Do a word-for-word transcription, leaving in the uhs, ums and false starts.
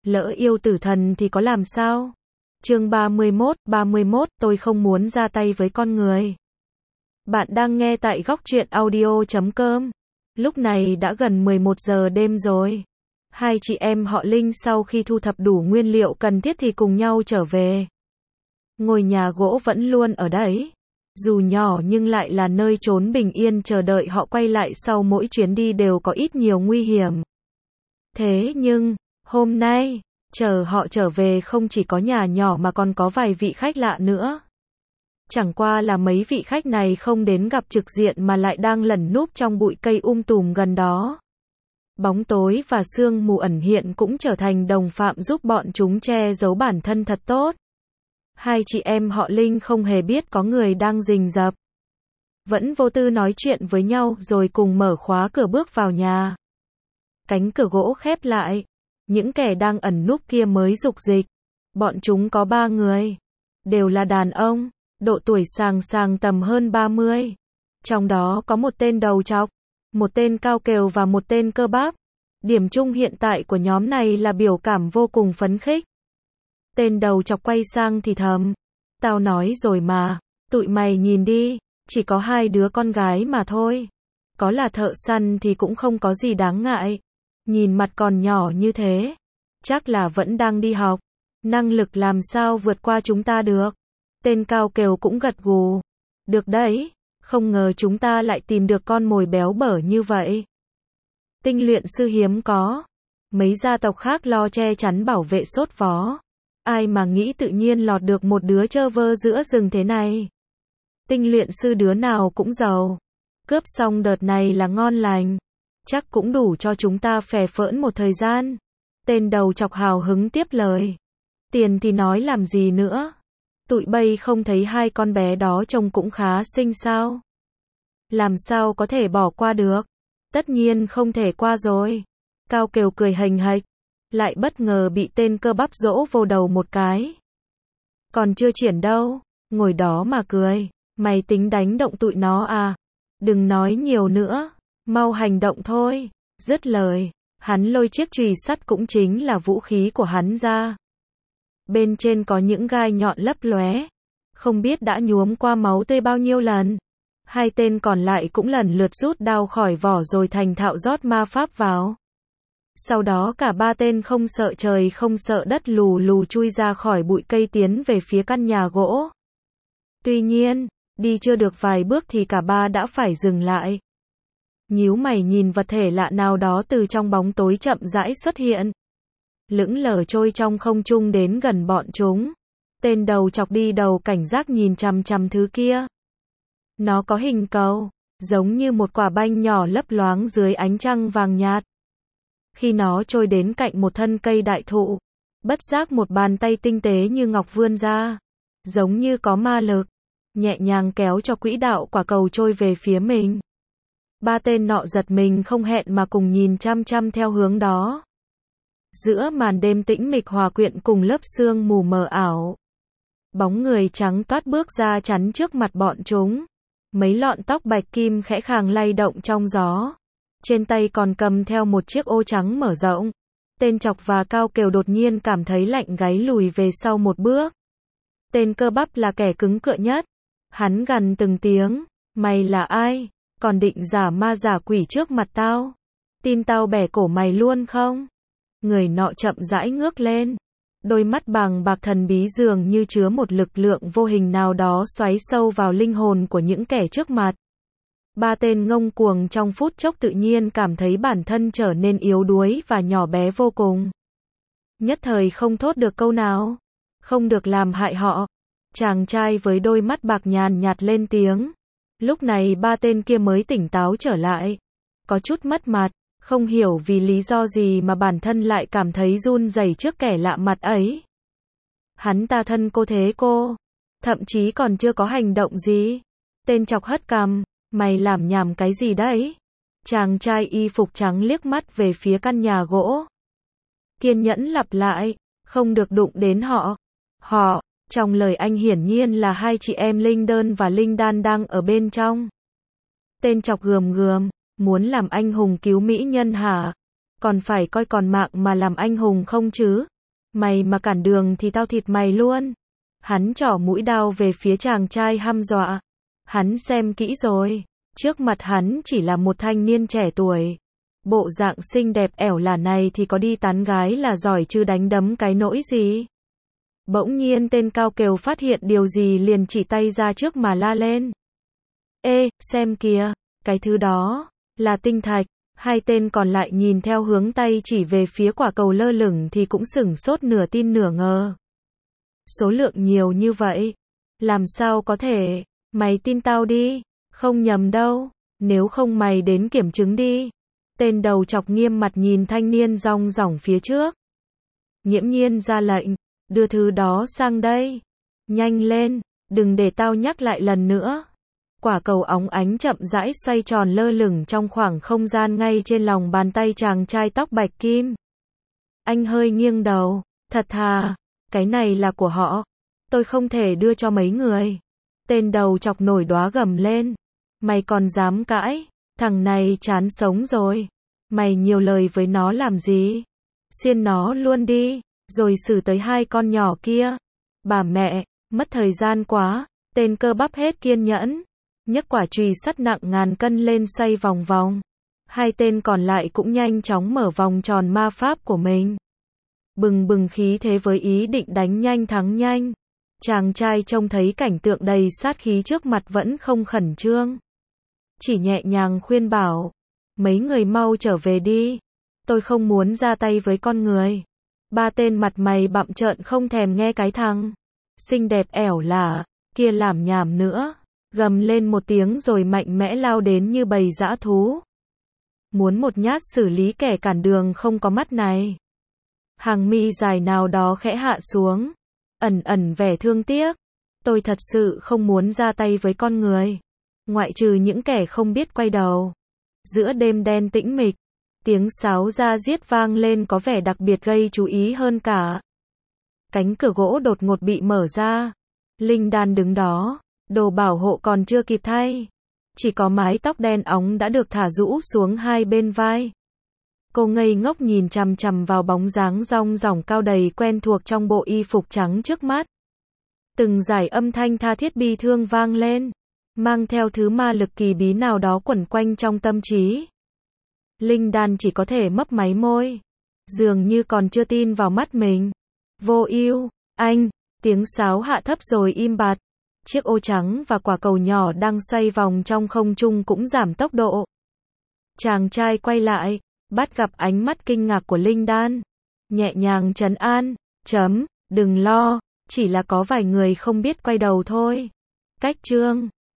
Lỡ yêu tử thần thì có làm sao? Chương ba mươi mốt, ba mươi mốt, tôi không muốn ra tay với con người. Bạn đang nghe tại góc truyện audio chấm com. Lúc này đã gần mười một giờ đêm rồi. Hai chị em họ Linh sau khi thu thập đủ nguyên liệu cần thiết thì cùng nhau trở về. Ngôi nhà gỗ vẫn luôn ở đấy. Dù nhỏ nhưng lại là nơi trốn bình yên chờ đợi họ quay lại sau mỗi chuyến đi đều có ít nhiều nguy hiểm. Thế nhưng, hôm nay, chờ họ trở về không chỉ có nhà nhỏ mà còn có vài vị khách lạ nữa. Chẳng qua là mấy vị khách này không đến gặp trực diện mà lại đang lẩn núp trong bụi cây um tùm gần đó. Bóng tối và sương mù ẩn hiện cũng trở thành đồng phạm giúp bọn chúng che giấu bản thân thật tốt. Hai chị em họ Linh không hề biết có người đang rình rập. Vẫn vô tư nói chuyện với nhau rồi cùng mở khóa cửa bước vào nhà. Cánh cửa gỗ khép lại. Những kẻ đang ẩn núp kia mới rục dịch. Bọn chúng có ba người. Đều là đàn ông, độ tuổi sàng sàng tầm hơn ba mươi. Trong đó có một tên đầu trọc, một tên cao kèo và một tên cơ bắp. Điểm chung hiện tại của nhóm này là biểu cảm vô cùng phấn khích. Tên đầu chọc quay sang thì thầm. Tao nói rồi mà, tụi mày nhìn đi, chỉ có hai đứa con gái mà thôi. Có là thợ săn thì cũng không có gì đáng ngại. Nhìn mặt còn nhỏ như thế, chắc là vẫn đang đi học. Năng lực làm sao vượt qua chúng ta được. Tên cao kèo cũng gật gù. Được đấy, không ngờ chúng ta lại tìm được con mồi béo bở như vậy. Tinh luyện sư hiếm có. Mấy gia tộc khác lo che chắn bảo vệ sốt vó. Ai mà nghĩ tự nhiên lọt được một đứa trơ vơ giữa rừng thế này. Tinh luyện sư đứa nào cũng giàu. Cướp xong đợt này là ngon lành. Chắc cũng đủ cho chúng ta phè phỡn một thời gian. Tên đầu chọc hào hứng tiếp lời. Tiền thì nói làm gì nữa. Tụi bay không thấy hai con bé đó trông cũng khá xinh sao. Làm sao có thể bỏ qua được. Tất nhiên không thể qua rồi. Cao kèo cười hềnh hạch. Lại bất ngờ bị tên cơ bắp dỗ vô đầu một cái. Còn chưa triển đâu. Ngồi đó mà cười. Mày tính đánh động tụi nó à. Đừng nói nhiều nữa. Mau hành động thôi. Dứt lời. Hắn lôi chiếc chùy sắt cũng chính là vũ khí của hắn ra. Bên trên có những gai nhọn lấp lóe. Không biết đã nhuốm qua máu tươi bao nhiêu lần. Hai tên còn lại cũng lần lượt rút đao khỏi vỏ rồi thành thạo rót ma pháp vào. Sau đó cả ba tên không sợ trời không sợ đất lù lù chui ra khỏi bụi cây tiến về phía căn nhà gỗ. Tuy nhiên, đi chưa được vài bước thì cả ba đã phải dừng lại. Nhíu mày nhìn vật thể lạ nào đó từ trong bóng tối chậm rãi xuất hiện. Lững lờ trôi trong không trung đến gần bọn chúng. Tên đầu chọc đi đầu cảnh giác nhìn chằm chằm thứ kia. Nó có hình cầu, giống như một quả banh nhỏ lấp loáng dưới ánh trăng vàng nhạt. Khi nó trôi đến cạnh một thân cây đại thụ, bất giác một bàn tay tinh tế như ngọc vươn ra, giống như có ma lực, nhẹ nhàng kéo cho quỹ đạo quả cầu trôi về phía mình. Ba tên nọ giật mình không hẹn mà cùng nhìn chăm chăm theo hướng đó. Giữa màn đêm tĩnh mịch hòa quyện cùng lớp sương mù mờ ảo, bóng người trắng toát bước ra chắn trước mặt bọn chúng. Mấy lọn tóc bạch kim khẽ khàng lay động trong gió. Trên tay còn cầm theo một chiếc ô trắng mở rộng. Tên chọc và cao kèo đột nhiên cảm thấy lạnh gáy lùi về sau một bước. Tên cơ bắp là kẻ cứng cựa nhất. Hắn gằn từng tiếng. Mày là ai? Còn định giả ma giả quỷ trước mặt tao? Tin tao bẻ cổ mày luôn không? Người nọ chậm rãi ngước lên. Đôi mắt bằng bạc thần bí dường như chứa một lực lượng vô hình nào đó xoáy sâu vào linh hồn của những kẻ trước mặt. Ba tên ngông cuồng trong phút chốc tự nhiên cảm thấy bản thân trở nên yếu đuối và nhỏ bé vô cùng. Nhất thời không thốt được câu nào. Không được làm hại họ. Chàng trai với đôi mắt bạc nhàn nhạt lên tiếng. Lúc này ba tên kia mới tỉnh táo trở lại. Có chút mất mặt. Không hiểu vì lý do gì mà bản thân lại cảm thấy run rẩy trước kẻ lạ mặt ấy. Hắn ta thân cô thế cô. Thậm chí còn chưa có hành động gì. Tên chọc hất cằm. Mày làm nhảm cái gì đấy? Chàng trai y phục trắng liếc mắt về phía căn nhà gỗ. Kiên nhẫn lặp lại. Không được đụng đến họ. Họ, trong lời anh hiển nhiên là hai chị em Linh Đơn và Linh Đan đang ở bên trong. Tên chọc gườm gườm. Muốn làm anh hùng cứu mỹ nhân hả? Còn phải coi còn mạng mà làm anh hùng không chứ? Mày mà cản đường thì tao thịt mày luôn. Hắn trỏ mũi đao về phía chàng trai hăm dọa. Hắn xem kỹ rồi. Trước mặt hắn chỉ là một thanh niên trẻ tuổi. Bộ dạng xinh đẹp ẻo lả này thì có đi tán gái là giỏi chứ đánh đấm cái nỗi gì. Bỗng nhiên tên Cao Kiều phát hiện điều gì liền chỉ tay ra trước mà la lên. Ê, xem kìa, cái thứ đó, là tinh thạch. Hai tên còn lại nhìn theo hướng tay chỉ về phía quả cầu lơ lửng thì cũng sửng sốt nửa tin nửa ngờ. Số lượng nhiều như vậy. Làm sao có thể, mày tin tao đi, không nhầm đâu, nếu không mày đến kiểm chứng đi. Tên đầu chọc nghiêm mặt nhìn thanh niên rong rỏng phía trước. Nghiễm nhiên ra lệnh, đưa thứ đó sang đây. Nhanh lên, đừng để tao nhắc lại lần nữa. Quả cầu óng ánh chậm rãi xoay tròn lơ lửng trong khoảng không gian ngay trên lòng bàn tay chàng trai tóc bạch kim. Anh hơi nghiêng đầu, thật thà, cái này là của họ, tôi không thể đưa cho mấy người. Tên đầu chọc nổi đoá gầm lên, mày còn dám cãi, thằng này chán sống rồi, mày nhiều lời với nó làm gì, xiên nó luôn đi, rồi xử tới hai con nhỏ kia. Bà mẹ, mất thời gian quá, tên cơ bắp hết kiên nhẫn. Nhấc quả chùy sắt nặng ngàn cân lên xoay vòng vòng. Hai tên còn lại cũng nhanh chóng mở vòng tròn ma pháp của mình. Bừng bừng khí thế với ý định đánh nhanh thắng nhanh. Chàng trai trông thấy cảnh tượng đầy sát khí trước mặt vẫn không khẩn trương. Chỉ nhẹ nhàng khuyên bảo. Mấy người mau trở về đi. Tôi không muốn ra tay với con người. Ba tên mặt mày bặm trợn không thèm nghe cái thằng xinh đẹp ẻo lả kia làm nhảm nữa. Gầm lên một tiếng rồi mạnh mẽ lao đến như bầy dã thú. Muốn một nhát xử lý kẻ cản đường không có mắt này. Hàng mi dài nào đó khẽ hạ xuống. Ẩn ẩn vẻ thương tiếc. Tôi thật sự không muốn ra tay với con người. Ngoại trừ những kẻ không biết quay đầu. Giữa đêm đen tĩnh mịch. Tiếng sáo da diết vang lên có vẻ đặc biệt gây chú ý hơn cả. Cánh cửa gỗ đột ngột bị mở ra. Linh Đan đứng đó. Đồ bảo hộ còn chưa kịp thay. Chỉ có mái tóc đen óng đã được thả rũ xuống hai bên vai. Cô ngây ngốc nhìn chằm chằm vào bóng dáng rong rỏng cao đầy quen thuộc trong bộ y phục trắng trước mắt. Từng dải âm thanh tha thiết bi thương vang lên. Mang theo thứ ma lực kỳ bí nào đó quẩn quanh trong tâm trí. Linh Đan chỉ có thể mấp máy môi. Dường như còn chưa tin vào mắt mình. Vô ưu, anh, tiếng sáo hạ thấp rồi im bặt. Chiếc ô trắng và quả cầu nhỏ đang xoay vòng trong không trung cũng giảm tốc độ. Chàng trai quay lại, bắt gặp ánh mắt kinh ngạc của Linh Đan. Nhẹ nhàng trấn an, chấm, đừng lo, chỉ là có vài người không biết quay đầu thôi. Cách chương